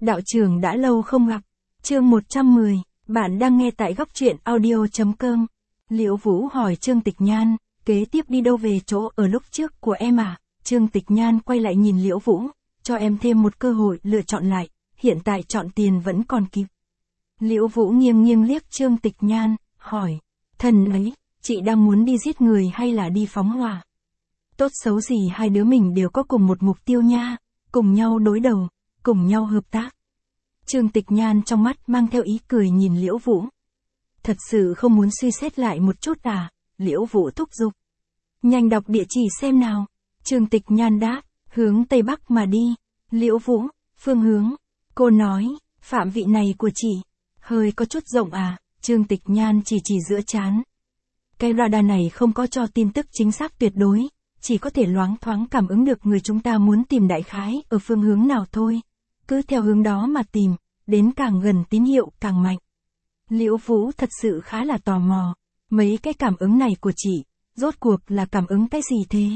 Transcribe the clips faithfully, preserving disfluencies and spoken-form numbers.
Đạo trưởng đã lâu không gặp. Chương một trăm mười, bạn đang nghe tại góc truyện audio chấm com. Liễu Vũ hỏi Trương Tịch Nhan, kế tiếp đi đâu về chỗ ở lúc trước của em à? Trương Tịch Nhan quay lại nhìn Liễu Vũ, cho em thêm một cơ hội lựa chọn lại, hiện tại chọn tiền vẫn còn kịp. Liễu Vũ nghiêng nghiêng liếc Trương Tịch Nhan, hỏi, thần ấy, chị đang muốn đi giết người hay là đi phóng hỏa? Tốt xấu gì hai đứa mình đều có cùng một mục tiêu nha, cùng nhau đối đầu, cùng nhau hợp tác. Trương Tịch Nhan trong mắt mang theo ý cười nhìn Liễu Vũ. Thật sự không muốn suy xét lại một chút à? Liễu Vũ thúc giục. Nhanh đọc địa chỉ xem nào. Trương Tịch Nhan đáp, hướng Tây Bắc mà đi. Liễu Vũ, phương hướng. Cô nói, phạm vị này của chị, hơi có chút rộng à? Trương Tịch Nhan chỉ chỉ giữa trán. Cái radar này không có cho tin tức chính xác tuyệt đối, chỉ có thể loáng thoáng cảm ứng được người chúng ta muốn tìm đại khái ở phương hướng nào thôi. Cứ theo hướng đó mà tìm, đến càng gần tín hiệu càng mạnh. Liễu Vũ thật sự khá là tò mò, mấy cái cảm ứng này của chị, rốt cuộc là cảm ứng cái gì thế?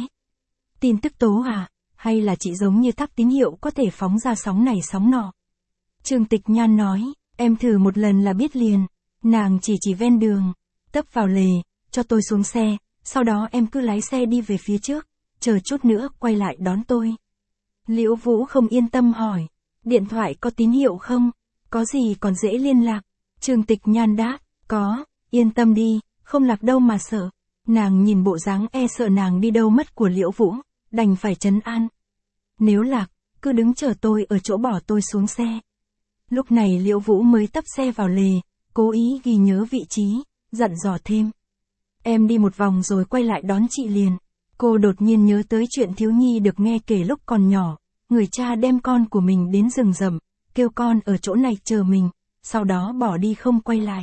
Tin tức tố à, hay là chị giống như tháp tín hiệu có thể phóng ra sóng này sóng nọ? Trương Tịch Nhan nói, em thử một lần là biết liền. Nàng chỉ chỉ ven đường, tấp vào lề, cho tôi xuống xe, sau đó em cứ lái xe đi về phía trước, chờ chút nữa quay lại đón tôi. Liễu Vũ không yên tâm hỏi, điện thoại có tín hiệu không? Có gì còn dễ liên lạc? Trương Tịch Nhan đáp, có, yên tâm đi, không lạc đâu mà sợ. Nàng nhìn bộ dáng e sợ nàng đi đâu mất của Liễu Vũ, đành phải trấn an. Nếu lạc, cứ đứng chờ tôi ở chỗ bỏ tôi xuống xe. Lúc này Liễu Vũ mới tấp xe vào lề, cố ý ghi nhớ vị trí, dặn dò thêm. Em đi một vòng rồi quay lại đón chị liền. Cô đột nhiên nhớ tới chuyện thiếu nhi được nghe kể lúc còn nhỏ, người cha đem con của mình đến rừng rậm, kêu con ở chỗ này chờ mình, sau đó bỏ đi không quay lại.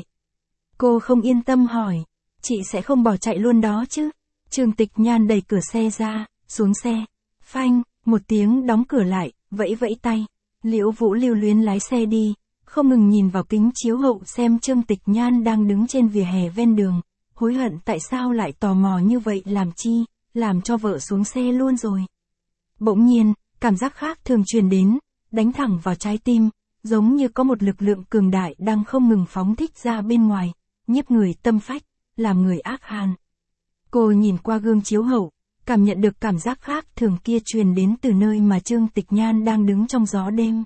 Cô không yên tâm hỏi, chị sẽ không bỏ chạy luôn đó chứ? Trương Tịch Nhan đẩy cửa xe ra, xuống xe, phanh, một tiếng đóng cửa lại, vẫy vẫy tay. Liễu Vũ lưu luyến lái xe đi, không ngừng nhìn vào kính chiếu hậu xem Trương Tịch Nhan đang đứng trên vỉa hè ven đường, hối hận tại sao lại tò mò như vậy làm chi, làm cho vợ xuống xe luôn rồi. Bỗng nhiên, cảm giác khác thường truyền đến, đánh thẳng vào trái tim, giống như có một lực lượng cường đại đang không ngừng phóng thích ra bên ngoài, nhiếp người tâm phách, làm người ác hàn. Cô nhìn qua gương chiếu hậu, cảm nhận được cảm giác khác thường kia truyền đến từ nơi mà Trương Tịch Nhan đang đứng trong gió đêm.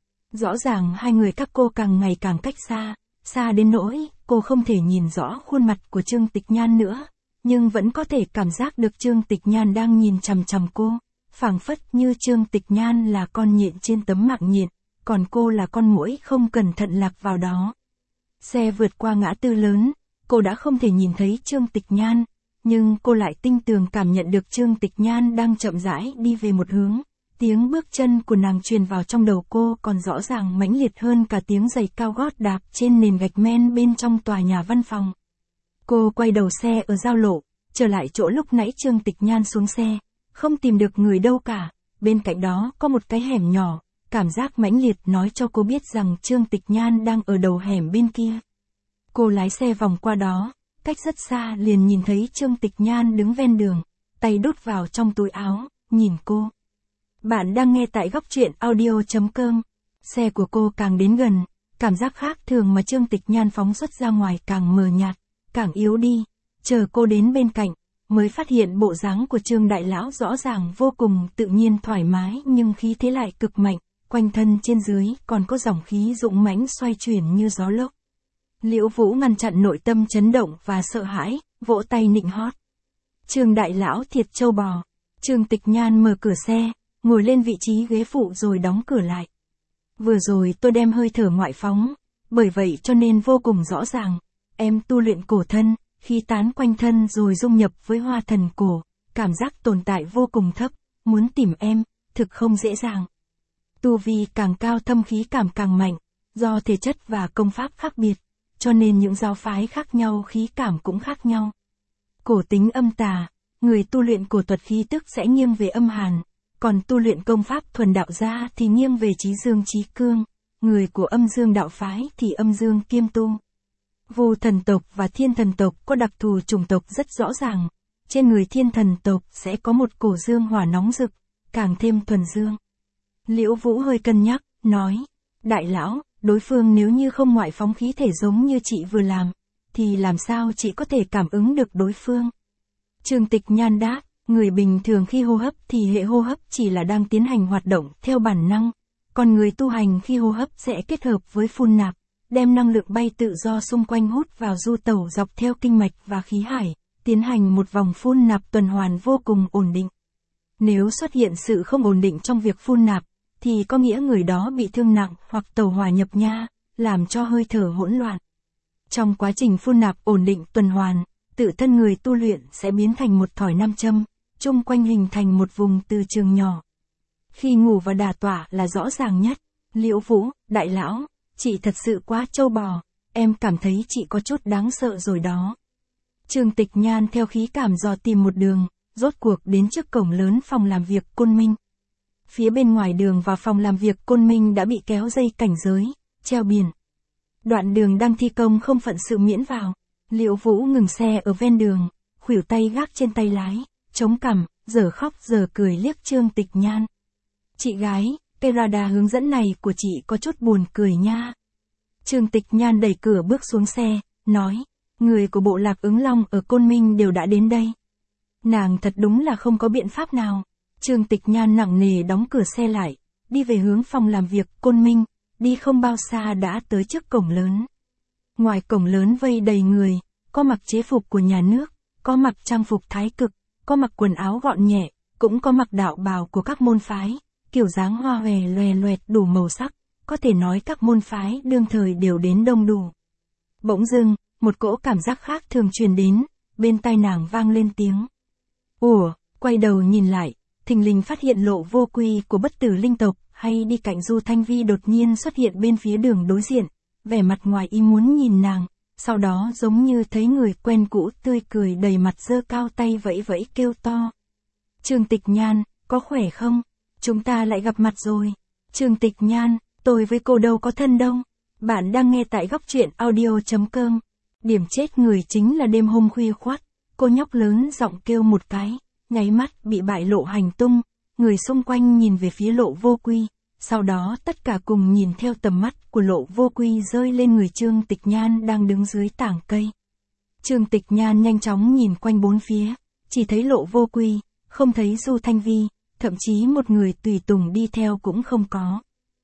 Rõ ràng hai người các cô càng ngày càng cách xa, xa đến nỗi cô không thể nhìn rõ khuôn mặt của Trương Tịch Nhan nữa, nhưng vẫn có thể cảm giác được Trương Tịch Nhan đang nhìn chằm chằm cô, phảng phất như Trương Tịch Nhan là con nhện trên tấm mạng nhện, còn cô là con muỗi không cẩn thận lạc vào đó. Xe vượt qua ngã tư lớn, cô đã không thể nhìn thấy Trương Tịch Nhan, nhưng cô lại tinh tường cảm nhận được Trương Tịch Nhan đang chậm rãi đi về một hướng. Tiếng bước chân của nàng truyền vào trong đầu cô còn rõ ràng mãnh liệt hơn cả tiếng giày cao gót đạp trên nền gạch men bên trong tòa nhà văn phòng. Cô quay đầu xe ở giao lộ, trở lại chỗ lúc nãy Trương Tịch Nhan xuống xe, không tìm được người đâu cả, bên cạnh đó có một cái hẻm nhỏ, cảm giác mãnh liệt nói cho cô biết rằng Trương Tịch Nhan đang ở đầu hẻm bên kia. Cô lái xe vòng qua đó, cách rất xa liền nhìn thấy Trương Tịch Nhan đứng ven đường, tay đút vào trong túi áo, nhìn cô. Bạn đang nghe tại góc truyện audio chấm com. Xe của cô càng đến gần, cảm giác khác thường mà Trương Tịch Nhan phóng xuất ra ngoài càng mờ nhạt, càng yếu đi. Chờ cô đến bên cạnh, mới phát hiện bộ dáng của Trương Đại Lão rõ ràng vô cùng tự nhiên thoải mái nhưng khí thế lại cực mạnh, quanh thân trên dưới còn có dòng khí dũng mãnh xoay chuyển như gió lốc. Liễu Vũ ngăn chặn nội tâm chấn động và sợ hãi, vỗ tay nịnh hót. Trương Đại Lão thiệt châu bò. Trương Tịch Nhan mở cửa xe, ngồi lên vị trí ghế phụ rồi đóng cửa lại. Vừa rồi tôi đem hơi thở ngoại phóng, bởi vậy cho nên vô cùng rõ ràng. Em tu luyện cổ thân, khí tán quanh thân rồi dung nhập với hoa thần cổ, cảm giác tồn tại vô cùng thấp, muốn tìm em, thực không dễ dàng. Tu vi càng cao thâm khí cảm càng mạnh, do thể chất và công pháp khác biệt, cho nên những giáo phái khác nhau khí cảm cũng khác nhau. Cổ tính âm tà, người tu luyện cổ thuật khí tức sẽ nghiêng về âm hàn, còn tu luyện công pháp thuần đạo gia thì nghiêng về trí dương trí cương, người của âm dương đạo phái thì âm dương kiêm tu. Vô thần tộc và thiên thần tộc có đặc thù chủng tộc rất rõ ràng, trên người thiên thần tộc sẽ có một cổ dương hỏa nóng rực, càng thêm thuần dương. Liễu Vũ hơi cân nhắc, nói, đại lão, đối phương nếu như không ngoại phóng khí thể giống như chị vừa làm, thì làm sao chị có thể cảm ứng được đối phương? Trương Tịch Nhan đáp, người bình thường khi hô hấp thì hệ hô hấp chỉ là đang tiến hành hoạt động theo bản năng, còn người tu hành khi hô hấp sẽ kết hợp với phun nạp, đem năng lượng bay tự do xung quanh hút vào du tẩu dọc theo kinh mạch và khí hải, tiến hành một vòng phun nạp tuần hoàn vô cùng ổn định. Nếu xuất hiện sự không ổn định trong việc phun nạp, thì có nghĩa người đó bị thương nặng hoặc tẩu hỏa nhập nha, làm cho hơi thở hỗn loạn. Trong quá trình phun nạp ổn định tuần hoàn, tự thân người tu luyện sẽ biến thành một thỏi nam châm, chung quanh hình thành một vùng từ trường nhỏ. Khi ngủ và đả tọa là rõ ràng nhất. Liễu Vũ, đại lão, chị thật sự quá trâu bò, em cảm thấy chị có chút đáng sợ rồi đó. Trương Tịch Nhan theo khí cảm dò tìm một đường, rốt cuộc đến trước cổng lớn phòng làm việc Côn Minh. Phía bên ngoài đường vào phòng làm việc Côn Minh đã bị kéo dây cảnh giới, treo biển. Đoạn đường đang thi công không phận sự miễn vào. Liễu Vũ ngừng xe ở ven đường, khuỷu tay gác trên tay lái, chống cằm, giờ khóc giờ cười liếc Trương Tịch Nhan. Chị gái, cái radar hướng dẫn này của chị có chút buồn cười nha. Trương Tịch Nhan đẩy cửa bước xuống xe, nói, người của bộ lạc ứng long ở Côn Minh đều đã đến đây. Nàng thật đúng là không có biện pháp nào. Trương Tịch Nhan nặng nề đóng cửa xe lại, đi về hướng phòng làm việc Côn Minh, đi không bao xa đã tới trước cổng lớn. Ngoài cổng lớn vây đầy người, có mặc chế phục của nhà nước, có mặc trang phục thái cực, có mặc quần áo gọn nhẹ, cũng có mặc đạo bào của các môn phái, kiểu dáng hoa hòe loè loẹt đủ màu sắc, có thể nói các môn phái đương thời đều đến đông đủ. Bỗng dưng, một cỗ cảm giác khác thường truyền đến, bên tai nàng vang lên tiếng. Ủa, quay đầu nhìn lại, thình lình phát hiện Lộ Vô Quy của bất tử linh tộc hay đi cạnh Du Thanh Vi đột nhiên xuất hiện bên phía đường đối diện, vẻ mặt ngoài ý muốn nhìn nàng, sau đó giống như thấy người quen cũ tươi cười đầy mặt giơ cao tay vẫy vẫy kêu to. Trương Tịch Nhan, có khỏe không? Chúng ta lại gặp mặt rồi. Trương Tịch Nhan, tôi với cô đâu có thân đâu. Bạn đang nghe tại góc truyện audio.com. Điểm chết người chính là đêm hôm khuya khoắt, cô nhóc lớn giọng kêu một cái, nháy mắt bị bại lộ hành tung, người xung quanh nhìn về phía Lộ Vô Quy, sau đó tất cả cùng nhìn theo tầm mắt của Lộ Vô Quy rơi lên người Trương Tịch Nhan đang đứng dưới tảng cây. Trương Tịch Nhan nhanh chóng nhìn quanh bốn phía, chỉ thấy Lộ Vô Quy, không thấy Du Thanh Vi, thậm chí một người tùy tùng đi theo cũng không có.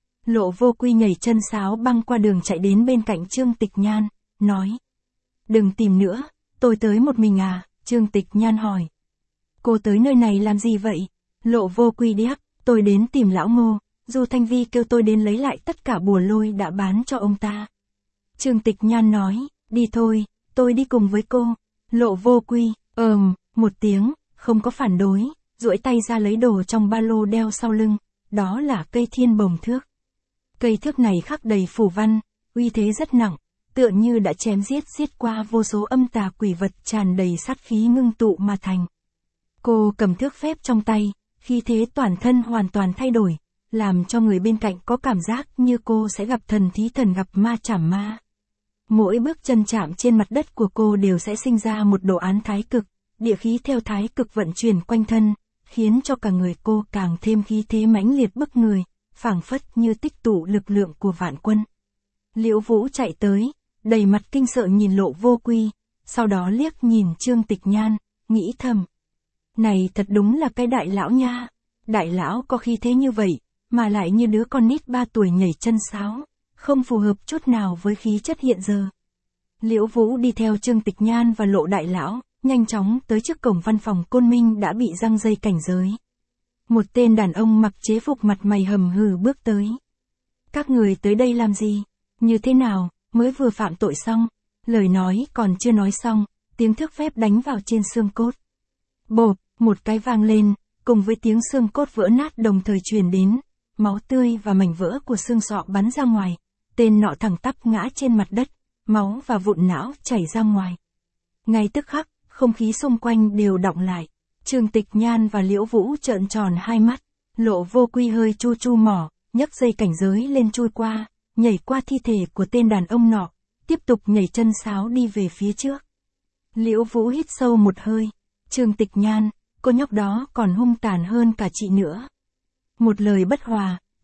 Lộ Vô Quy nhảy chân sáo băng qua đường chạy đến bên cạnh Trương Tịch Nhan, nói. Đừng tìm nữa, tôi tới một mình à, Trương Tịch Nhan hỏi. Cô tới nơi này làm gì vậy? Lộ Vô Quy điếc, tôi đến tìm lão Ngô, Du Thanh Vi kêu tôi đến lấy lại tất cả bùa lôi đã bán cho ông ta. Trương Tịch Nhan nói, đi thôi, tôi đi cùng với cô. Lộ Vô Quy, ờm, một tiếng, không có phản đối, duỗi tay ra lấy đồ trong ba lô đeo sau lưng, đó là cây thiên bồng thước. Cây thước này khắc đầy phù văn, uy thế rất nặng, tựa như đã chém giết giết qua vô số âm tà quỷ vật tràn đầy sát khí ngưng tụ mà thành. Cô cầm thước phép trong tay, khí thế toàn thân hoàn toàn thay đổi, làm cho người bên cạnh có cảm giác như cô sẽ gặp thần thí thần gặp ma chảm ma. Mỗi bước chân chạm trên mặt đất của cô đều sẽ sinh ra một đồ án thái cực, địa khí theo thái cực vận chuyển quanh thân, khiến cho cả người cô càng thêm khí thế mãnh liệt bức người, phảng phất như tích tụ lực lượng của vạn quân. Liễu Vũ chạy tới, đầy mặt kinh sợ nhìn Lộ Vô Quy, sau đó liếc nhìn Trương Tịch Nhan, nghĩ thầm. Này thật đúng là cái đại lão nha, đại lão có khí thế như vậy, mà lại như đứa con nít ba tuổi nhảy chân sáo, không phù hợp chút nào với khí chất hiện giờ. Liễu Vũ đi theo Trương Tịch Nhan và Lộ đại lão, nhanh chóng tới trước cổng văn phòng Côn Minh đã bị giăng dây cảnh giới. Một tên đàn ông mặc chế phục mặt mày hầm hừ bước tới. Các người tới đây làm gì? Như thế nào, mới vừa phạm tội xong? Lời nói còn chưa nói xong, tiếng thước phép đánh vào trên xương cốt. Bộp, một cái vang lên, cùng với tiếng xương cốt vỡ nát đồng thời truyền đến, máu tươi và mảnh vỡ của xương sọ bắn ra ngoài, tên nọ thẳng tắp ngã trên mặt đất, máu và vụn não chảy ra ngoài. Ngay tức khắc, không khí xung quanh đều đọng lại. Trương Tịch Nhan và Liễu Vũ trợn tròn hai mắt, Lộ Vô Quy hơi chu chu mỏ, nhấc dây cảnh giới lên chui qua, nhảy qua thi thể của tên đàn ông nọ, tiếp tục nhảy chân sáo đi về phía trước. Liễu Vũ hít sâu một hơi, Trương Tịch Nhan, cô nhóc đó còn hung tàn hơn cả chị nữa. Một lời bất hòa,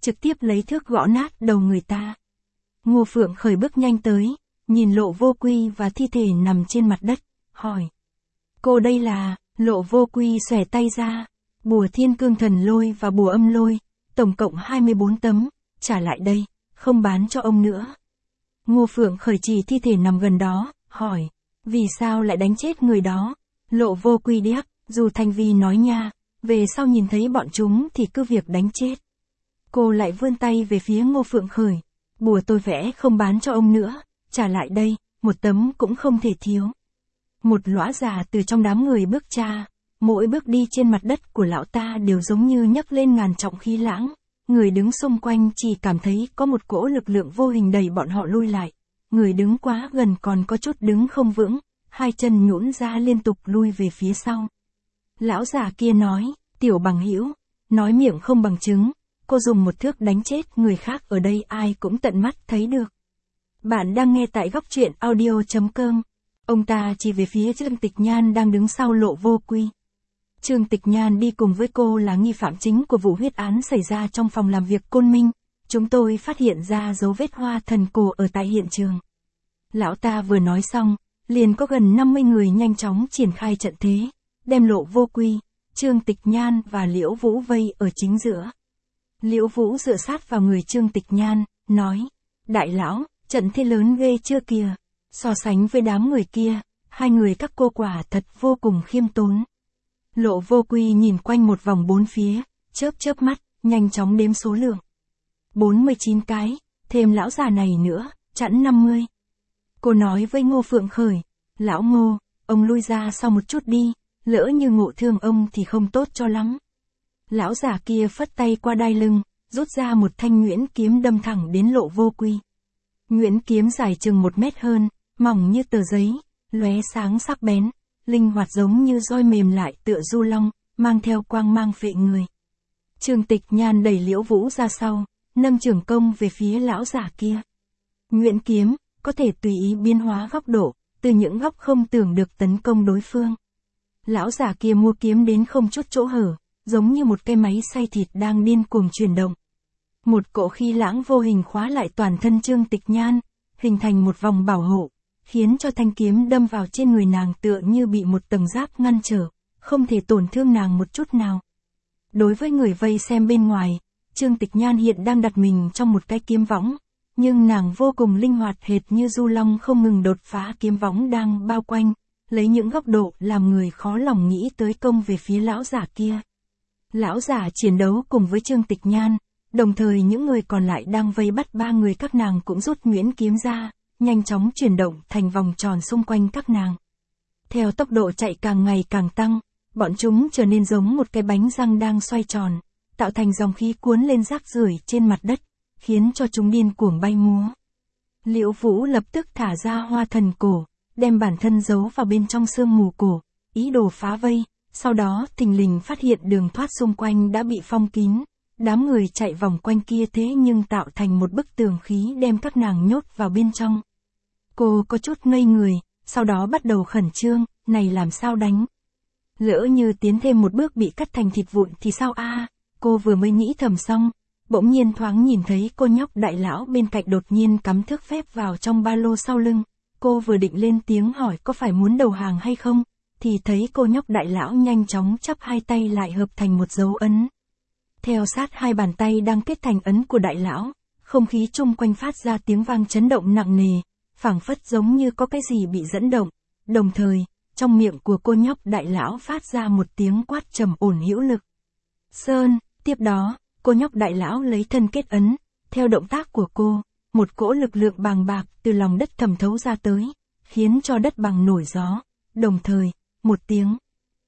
trực tiếp lấy thước gõ nát đầu người ta. Ngô Phượng Khởi bước nhanh tới, nhìn Lộ Vô Quy và thi thể nằm trên mặt đất, hỏi. Cô đây là, Lộ Vô Quy xòe tay ra, bùa Thiên Cương Thần Lôi và bùa Âm Lôi, tổng cộng hai mươi bốn tấm, trả lại đây, không bán cho ông nữa. Ngô Phượng Khởi chỉ thi thể nằm gần đó, hỏi. Vì sao lại đánh chết người đó? Lộ Vô Quy điếc, dù Thanh Vi nói nha, về sau nhìn thấy bọn chúng thì cứ việc đánh chết. Cô lại vươn tay về phía Ngô Phượng Khởi. Bùa tôi vẽ không bán cho ông nữa, trả lại đây, một tấm cũng không thể thiếu. Một lõa già từ trong đám người bước ra, mỗi bước đi trên mặt đất của lão ta đều giống như nhấc lên ngàn trọng khí lãng. Người đứng xung quanh chỉ cảm thấy có một cỗ lực lượng vô hình đẩy bọn họ lui lại. Người đứng quá gần còn có chút đứng không vững, hai chân nhũn ra liên tục lui về phía sau. Lão già kia nói, tiểu bằng hữu, nói miệng không bằng chứng, cô dùng một thước đánh chết người khác ở đây ai cũng tận mắt thấy được. Bạn đang nghe tại góc truyện audio chấm com. Ông ta chỉ về phía Trương Tịch Nhan đang đứng sau Lộ Vô Quy. Trương Tịch Nhan đi cùng với cô là nghi phạm chính của vụ huyết án xảy ra trong phòng làm việc Côn Minh. Chúng tôi phát hiện ra dấu vết hoa thần cổ ở tại hiện trường. Lão ta vừa nói xong, liền có gần năm mươi người nhanh chóng triển khai trận thế, đem Lộ Vô Quy, Trương Tịch Nhan và Liễu Vũ vây ở chính giữa. Liễu Vũ dựa sát vào người Trương Tịch Nhan, nói, đại lão, trận thế lớn ghê chưa kìa, so sánh với đám người kia, hai người các cô quả thật vô cùng khiêm tốn. Lộ Vô Quy nhìn quanh một vòng bốn phía, chớp chớp mắt, nhanh chóng đếm số lượng. bốn mươi chín cái, thêm lão già này nữa, chẵn năm mươi. Cô nói với Ngô Phượng Khởi, lão Ngô, ông lui ra sau một chút đi, lỡ như ngộ thương ông thì không tốt cho lắm. Lão già kia phất tay qua đai lưng, rút ra một thanh nhuyễn kiếm đâm thẳng đến Lộ Vô Quy. Nhuyễn kiếm dài chừng một mét hơn, mỏng như tờ giấy, lóe sáng sắc bén, linh hoạt giống như roi mềm lại tựa du long, mang theo quang mang phệ người. Trương Tịch Nhan đẩy Liễu Vũ ra sau, nâng trường công về phía lão già kia. Nhuyễn kiếm có thể tùy ý biến hóa góc độ, từ những góc không tưởng được tấn công đối phương. Lão già kia mua kiếm đến không chút chỗ hở, giống như một cái máy xay thịt đang điên cuồng chuyển động. Một cỗ khí lãng vô hình khóa lại toàn thân Trương Tịch Nhan, hình thành một vòng bảo hộ, khiến cho thanh kiếm đâm vào trên người nàng tựa như bị một tầng giáp ngăn trở, không thể tổn thương nàng một chút nào. Đối với người vây xem bên ngoài, Trương Tịch Nhan hiện đang đặt mình trong một cái kiếm võng, nhưng nàng vô cùng linh hoạt hệt như du long không ngừng đột phá kiếm võng đang bao quanh, lấy những góc độ làm người khó lòng nghĩ tới công về phía lão giả kia. Lão giả chiến đấu cùng với Trương Tịch Nhan, đồng thời những người còn lại đang vây bắt ba người các nàng cũng rút nhuyễn kiếm ra, nhanh chóng chuyển động thành vòng tròn xung quanh các nàng. Theo tốc độ chạy càng ngày càng tăng, bọn chúng trở nên giống một cái bánh răng đang xoay tròn, tạo thành dòng khí cuốn lên rác rưởi trên mặt đất, khiến cho chúng điên cuồng bay múa. Liễu Vũ lập tức thả ra hoa thần cổ, đem bản thân giấu vào bên trong sương mù cổ, ý đồ phá vây, sau đó thình lình phát hiện đường thoát xung quanh đã bị phong kín, đám người chạy vòng quanh kia thế nhưng tạo thành một bức tường khí đem các nàng nhốt vào bên trong. Cô có chút ngây người, sau đó bắt đầu khẩn trương, này làm sao đánh? Lỡ như tiến thêm một bước bị cắt thành thịt vụn thì sao a? Cô vừa mới nghĩ thầm xong, bỗng nhiên thoáng nhìn thấy cô nhóc đại lão bên cạnh đột nhiên cắm thước phép vào trong ba lô sau lưng. Cô vừa định lên tiếng hỏi có phải muốn đầu hàng hay không, thì thấy cô nhóc đại lão nhanh chóng chắp hai tay lại hợp thành một dấu ấn. Theo sát hai bàn tay đang kết thành ấn của đại lão, không khí chung quanh phát ra tiếng vang chấn động nặng nề, phảng phất giống như có cái gì bị dẫn động, đồng thời, trong miệng của cô nhóc đại lão phát ra một tiếng quát trầm ổn hữu lực. Sơn, tiếp đó, cô nhóc đại lão lấy thân kết ấn, theo động tác của cô, một cỗ lực lượng bàng bạc từ lòng đất thẩm thấu ra tới, khiến cho đất bằng nổi gió, đồng thời, một tiếng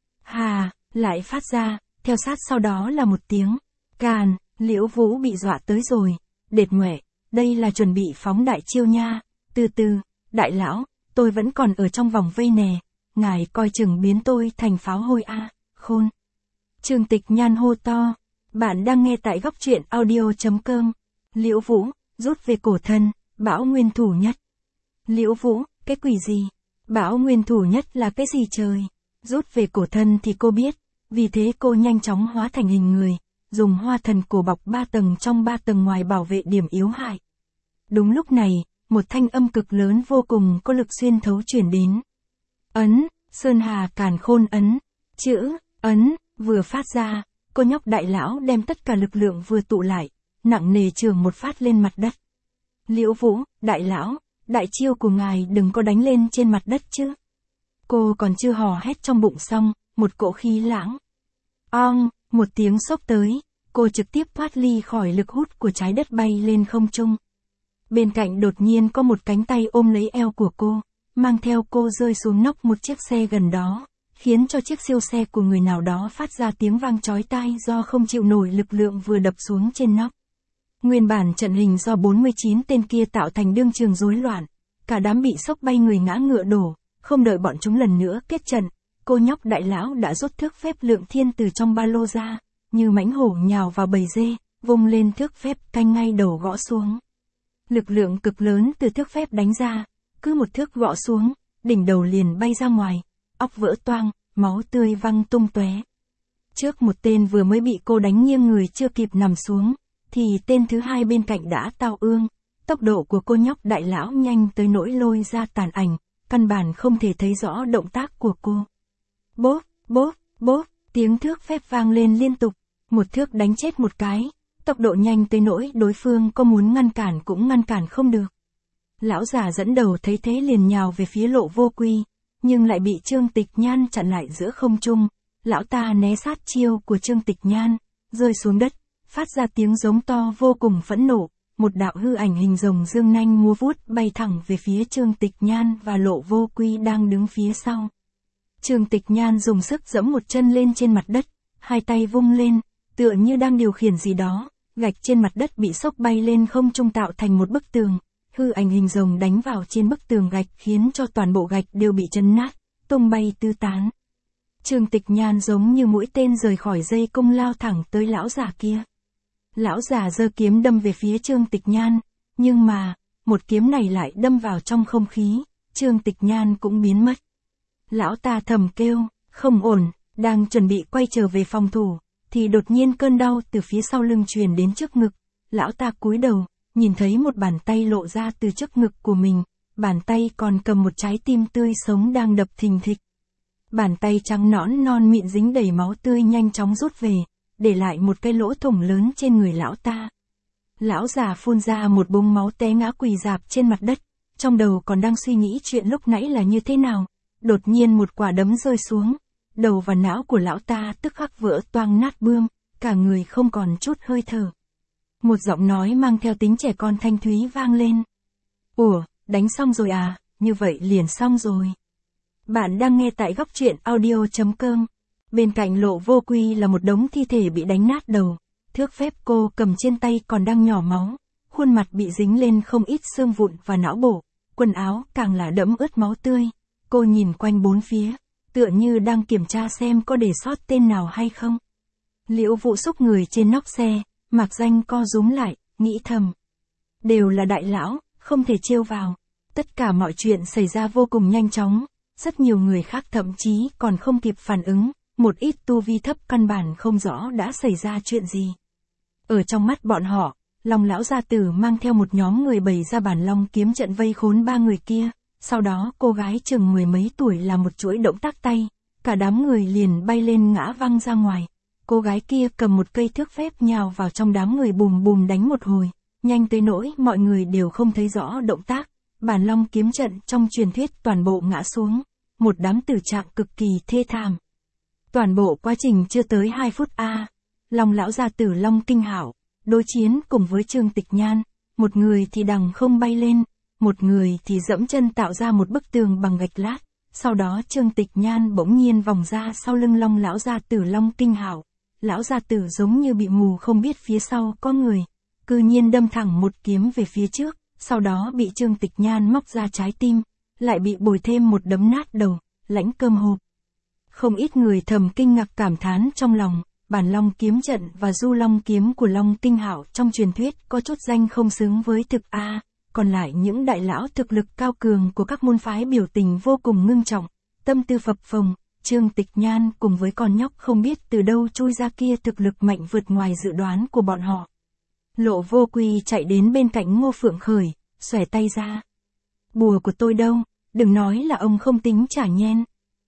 hà lại phát ra, theo sát sau đó là một tiếng càn. Liễu Vũ bị dọa tới rồi, đệt ngoẹ, đây là chuẩn bị phóng đại chiêu nha, từ từ, đại lão, tôi vẫn còn ở trong vòng vây nè, ngài coi chừng biến tôi thành pháo hôi a, khôn. Trương Tịch Nhan hô to, bạn đang nghe tại góc truyện audio chấm com. Liễu Vũ, rút về cổ thân, Bão Nguyên Thủ Nhất. Liễu Vũ, cái quỷ gì? Bão Nguyên Thủ Nhất là cái gì trời? Rút về cổ thân thì cô biết, vì thế cô nhanh chóng hóa thành hình người, dùng hoa thần cổ bọc ba tầng trong ba tầng ngoài bảo vệ điểm yếu hại. Đúng lúc này, một thanh âm cực lớn vô cùng có lực xuyên thấu truyền đến. Ấn, Sơn Hà Càn Khôn ấn, chữ, ấn, vừa phát ra, cô nhóc đại lão đem tất cả lực lượng vừa tụ lại, nặng nề trường một phát lên mặt đất. Liễu Vũ, đại lão, đại chiêu của ngài đừng có đánh lên trên mặt đất chứ. Cô còn chưa hò hét trong bụng xong, một cỗ khí lãng. Ong, một tiếng xốc tới, cô trực tiếp thoát ly khỏi lực hút của trái đất bay lên không trung. Bên cạnh đột nhiên có một cánh tay ôm lấy eo của cô, mang theo cô rơi xuống nóc một chiếc xe gần đó, khiến cho chiếc siêu xe của người nào đó phát ra tiếng vang chói tai do không chịu nổi lực lượng vừa đập xuống trên nóc. Nguyên bản trận hình do bốn mươi chín tên kia tạo thành đương trường rối loạn, cả đám bị sốc bay người ngã ngựa đổ, không đợi bọn chúng lần nữa kết trận, cô nhóc đại lão đã rút thước phép lượng thiên từ trong ba lô ra, như mãnh hổ nhào vào bầy dê, vung lên thước phép canh ngay đầu gõ xuống. Lực lượng cực lớn từ thước phép đánh ra, cứ một thước gõ xuống, đỉnh đầu liền bay ra ngoài, óc vỡ toang, máu tươi văng tung tóe. Trước một tên vừa mới bị cô đánh nghiêng người chưa kịp nằm xuống, thì tên thứ hai bên cạnh đã tao ương. Tốc độ của cô nhóc đại lão nhanh tới nỗi lôi ra tàn ảnh, căn bản không thể thấy rõ động tác của cô. Bốp, bốp, bốp, tiếng thước phép vang lên liên tục, một thước đánh chết một cái, tốc độ nhanh tới nỗi đối phương có muốn ngăn cản cũng ngăn cản không được. Lão già dẫn đầu thấy thế liền nhào về phía Lộ Vô Quy, nhưng lại bị Trương Tịch Nhan chặn lại giữa không trung. Lão ta né sát chiêu của Trương Tịch Nhan, rơi xuống đất, phát ra tiếng giống to vô cùng phẫn nộ, một đạo hư ảnh hình rồng dương nanh múa vuốt bay thẳng về phía Trương Tịch Nhan và Lộ Vô Quy đang đứng phía sau. Trương Tịch Nhan dùng sức giẫm một chân lên trên mặt đất, hai tay vung lên, tựa như đang điều khiển gì đó, gạch trên mặt đất bị xốc bay lên không trung tạo thành một bức tường. Hư ảnh hình rồng đánh vào trên bức tường gạch khiến cho toàn bộ gạch đều bị chấn nát, tung bay tứ tán. Trương Tịch Nhan giống như mũi tên rời khỏi dây cung lao thẳng tới lão già kia. Lão già giơ kiếm đâm về phía Trương Tịch Nhan, nhưng mà, một kiếm này lại đâm vào trong không khí, Trương Tịch Nhan cũng biến mất. Lão ta thầm kêu, không ổn, đang chuẩn bị quay trở về phòng thủ, thì đột nhiên cơn đau từ phía sau lưng truyền đến trước ngực. Lão ta cúi đầu, nhìn thấy một bàn tay lộ ra từ trước ngực của mình, bàn tay còn cầm một trái tim tươi sống đang đập thình thịch. Bàn tay trắng nõn non mịn dính đầy máu tươi nhanh chóng rút về, để lại một cái lỗ thủng lớn trên người lão ta. Lão già phun ra một búng máu té ngã quỳ rạp trên mặt đất, trong đầu còn đang suy nghĩ chuyện lúc nãy là như thế nào. Đột nhiên một quả đấm rơi xuống, đầu và não của lão ta tức khắc vỡ toang nát bươm, cả người không còn chút hơi thở. Một giọng nói mang theo tính trẻ con thanh thúy vang lên. Ủa, đánh xong rồi à, như vậy liền xong rồi. Bạn đang nghe tại góc truyện audio chấm com. Bên cạnh Lộ Vô Quy là một đống thi thể bị đánh nát đầu, thước phép cô cầm trên tay còn đang nhỏ máu, khuôn mặt bị dính lên không ít xương vụn và não bổ, quần áo càng là đẫm ướt máu tươi. Cô nhìn quanh bốn phía, tựa như đang kiểm tra xem có để sót tên nào hay không. Liễu Vũ xúc người trên nóc xe, mạc danh co rúm lại, nghĩ thầm. Đều là đại lão, không thể trêu vào. Tất cả mọi chuyện xảy ra vô cùng nhanh chóng, rất nhiều người khác thậm chí còn không kịp phản ứng, một ít tu vi thấp căn bản không rõ đã xảy ra chuyện gì. Ở trong mắt bọn họ, Long lão gia tử mang theo một nhóm người bày ra bản long kiếm trận vây khốn ba người kia, sau đó cô gái chừng mười mấy tuổi làm một chuỗi động tác tay, cả đám người liền bay lên ngã văng ra ngoài. Cô gái kia cầm một cây thước phép nhào vào trong đám người bùm bùm đánh một hồi, nhanh tới nỗi mọi người đều không thấy rõ động tác. Bản long kiếm trận trong truyền thuyết toàn bộ ngã xuống, một đám tử trạng cực kỳ thê thảm. Toàn bộ quá trình chưa tới hai phút a. À. Long lão gia tử Long Kinh Hạo đối chiến cùng với Trương Tịch Nhan, một người thì đằng không bay lên, một người thì dẫm chân tạo ra một bức tường bằng gạch lát. Sau đó Trương Tịch Nhan bỗng nhiên vòng ra sau lưng Long lão gia tử Long Kinh Hạo. Lão gia tử giống như bị mù không biết phía sau có người, cư nhiên đâm thẳng một kiếm về phía trước, sau đó bị Trương Tịch Nhan móc ra trái tim, lại bị bồi thêm một đấm nát đầu, lãnh cơm hộp. Không ít người thầm kinh ngạc cảm thán trong lòng, bản long kiếm trận và du long kiếm của Long Kinh Hạo trong truyền thuyết có chút danh không xứng với thực a. Còn lại những đại lão thực lực cao cường của các môn phái biểu tình vô cùng ngưng trọng, tâm tư phập phồng, Trương Tịch Nhan cùng với con nhóc không biết từ đâu chui ra kia thực lực mạnh vượt ngoài dự đoán của bọn họ. Lộ Vô Quy chạy đến bên cạnh Ngô Phượng Khởi, xòe tay ra. Bùa của tôi đâu, đừng nói là ông không tính trả nhen.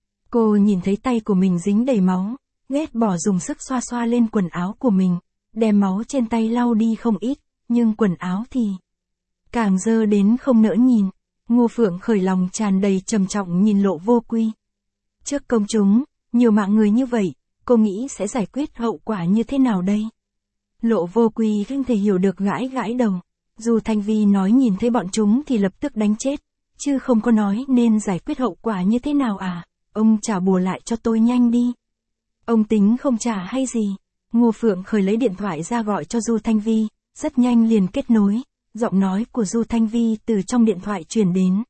Cô nhìn thấy tay của mình dính đầy máu, ghét bỏ dùng sức xoa xoa lên quần áo của mình, đem máu trên tay lau đi không ít, nhưng quần áo thì càng dơ đến không nỡ nhìn. Ngô Phượng Khởi lòng tràn đầy trầm trọng nhìn Lộ Vô Quy. Trước công chúng, nhiều mạng người như vậy, cô nghĩ sẽ giải quyết hậu quả như thế nào đây? Lộ Vô Quy không thể hiểu được, gãi gãi đầu. Dù Thanh Vi nói nhìn thấy bọn chúng thì lập tức đánh chết, chứ không có nói nên giải quyết hậu quả như thế nào à? Ông trả bùa lại cho tôi nhanh đi. Ông tính không trả hay gì? Ngô Phượng Khởi lấy điện thoại ra gọi cho Du Thanh Vi, rất nhanh liền kết nối, giọng nói của Du Thanh Vi từ trong điện thoại truyền đến.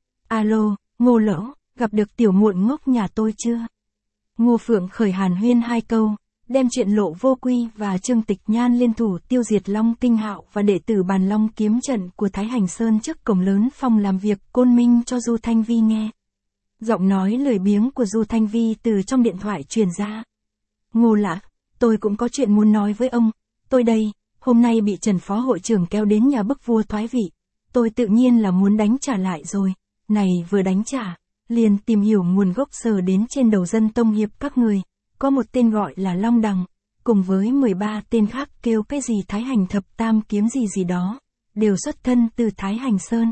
Alo, Ngô Lỗ, gặp được tiểu muội ngốc nhà tôi chưa? Ngô Phượng Khởi hàn huyên hai câu, đem chuyện Lộ Vô Quy và Trương Tịch Nhan liên thủ tiêu diệt Long Tinh Hạo và đệ tử Bàn Long kiếm trận của Thái Hành Sơn trước cổng lớn phòng làm việc Côn Minh cho Du Thanh Vi nghe. Giọng nói lười biếng của Du Thanh Vi từ trong điện thoại truyền ra. Ngô Lã, tôi cũng có chuyện muốn nói với ông. Tôi đây, hôm nay bị Trần Phó Hội trưởng kéo đến nhà bức vua thoái vị. Tôi tự nhiên là muốn đánh trả lại rồi. Này vừa đánh trả, liền tìm hiểu nguồn gốc sờ đến trên đầu dân tông hiệp các người. Có một tên gọi là Long Đằng, cùng với mười ba tên khác kêu cái gì Thái Hành Thập Tam Kiếm gì gì đó, đều xuất thân từ Thái Hành Sơn.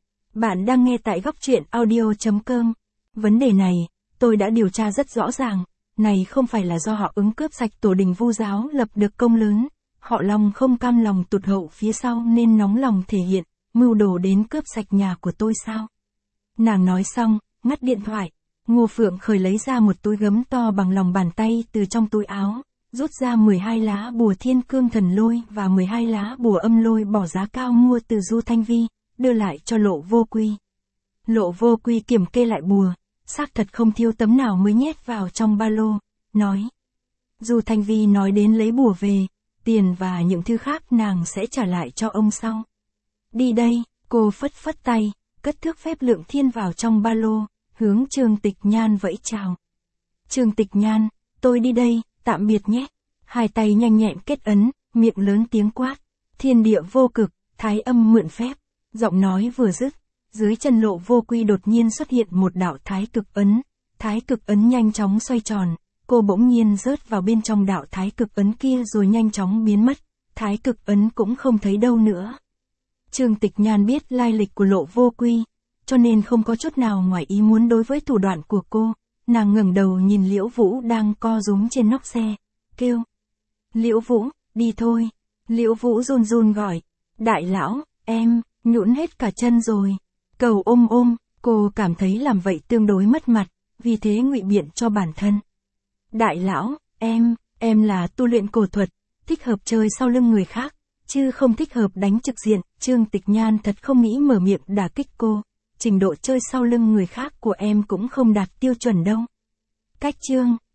Bạn đang nghe tại góc truyện audio chấm com. Vấn đề này, tôi đã điều tra rất rõ ràng, này không phải là do họ ứng cướp sạch tổ đình Vu giáo lập được công lớn, họ Long không cam lòng tụt hậu phía sau nên nóng lòng thể hiện, mưu đồ đến cướp sạch nhà của tôi sao? Nàng nói xong, ngắt điện thoại. Ngô Phượng Khởi lấy ra một túi gấm to bằng lòng bàn tay từ trong túi áo, rút ra mười hai lá bùa Thiên Cương Thần Lôi và mười hai lá bùa Âm Lôi bỏ giá cao mua từ Du Thanh Vi, đưa lại cho Lộ Vô Quy. Lộ Vô Quy kiểm kê lại bùa, xác thật không thiếu tấm nào mới nhét vào trong ba lô, nói. Du Thanh Vi nói đến lấy bùa về, tiền và những thứ khác nàng sẽ trả lại cho ông sau. Đi đây, cô phất phất tay, cất thước phép lượng thiên vào trong ba lô, hướng Trương Tịch Nhan vẫy chào. Trương Tịch Nhan, tôi đi đây, tạm biệt nhé. Hai tay nhanh nhẹn kết ấn, miệng lớn tiếng quát. Thiên địa vô cực, thái âm mượn phép. Giọng nói vừa dứt, dưới chân Lộ Vô Quy đột nhiên xuất hiện một đạo thái cực ấn. Thái cực ấn nhanh chóng xoay tròn, cô bỗng nhiên rớt vào bên trong đạo thái cực ấn kia rồi nhanh chóng biến mất. Thái cực ấn cũng không thấy đâu nữa. Trương Tịch Nhan biết lai lịch của Lộ Vô Quy, cho nên không có chút nào ngoài ý muốn đối với thủ đoạn của cô. Nàng ngẩng đầu nhìn Liễu Vũ đang co rúm trên nóc xe, kêu. Liễu Vũ, đi thôi. Liễu Vũ run run gọi. Đại lão, em, nhũn hết cả chân rồi. Cầu ôm ôm, cô cảm thấy làm vậy tương đối mất mặt, vì thế ngụy biện cho bản thân. Đại lão, em, em là tu luyện cổ thuật, thích hợp chơi sau lưng người khác, chứ không thích hợp đánh trực diện. Trương Tịch Nhan thật không nghĩ mở miệng đả kích cô. Trình độ chơi sau lưng người khác của em cũng không đạt tiêu chuẩn đâu. Cách chương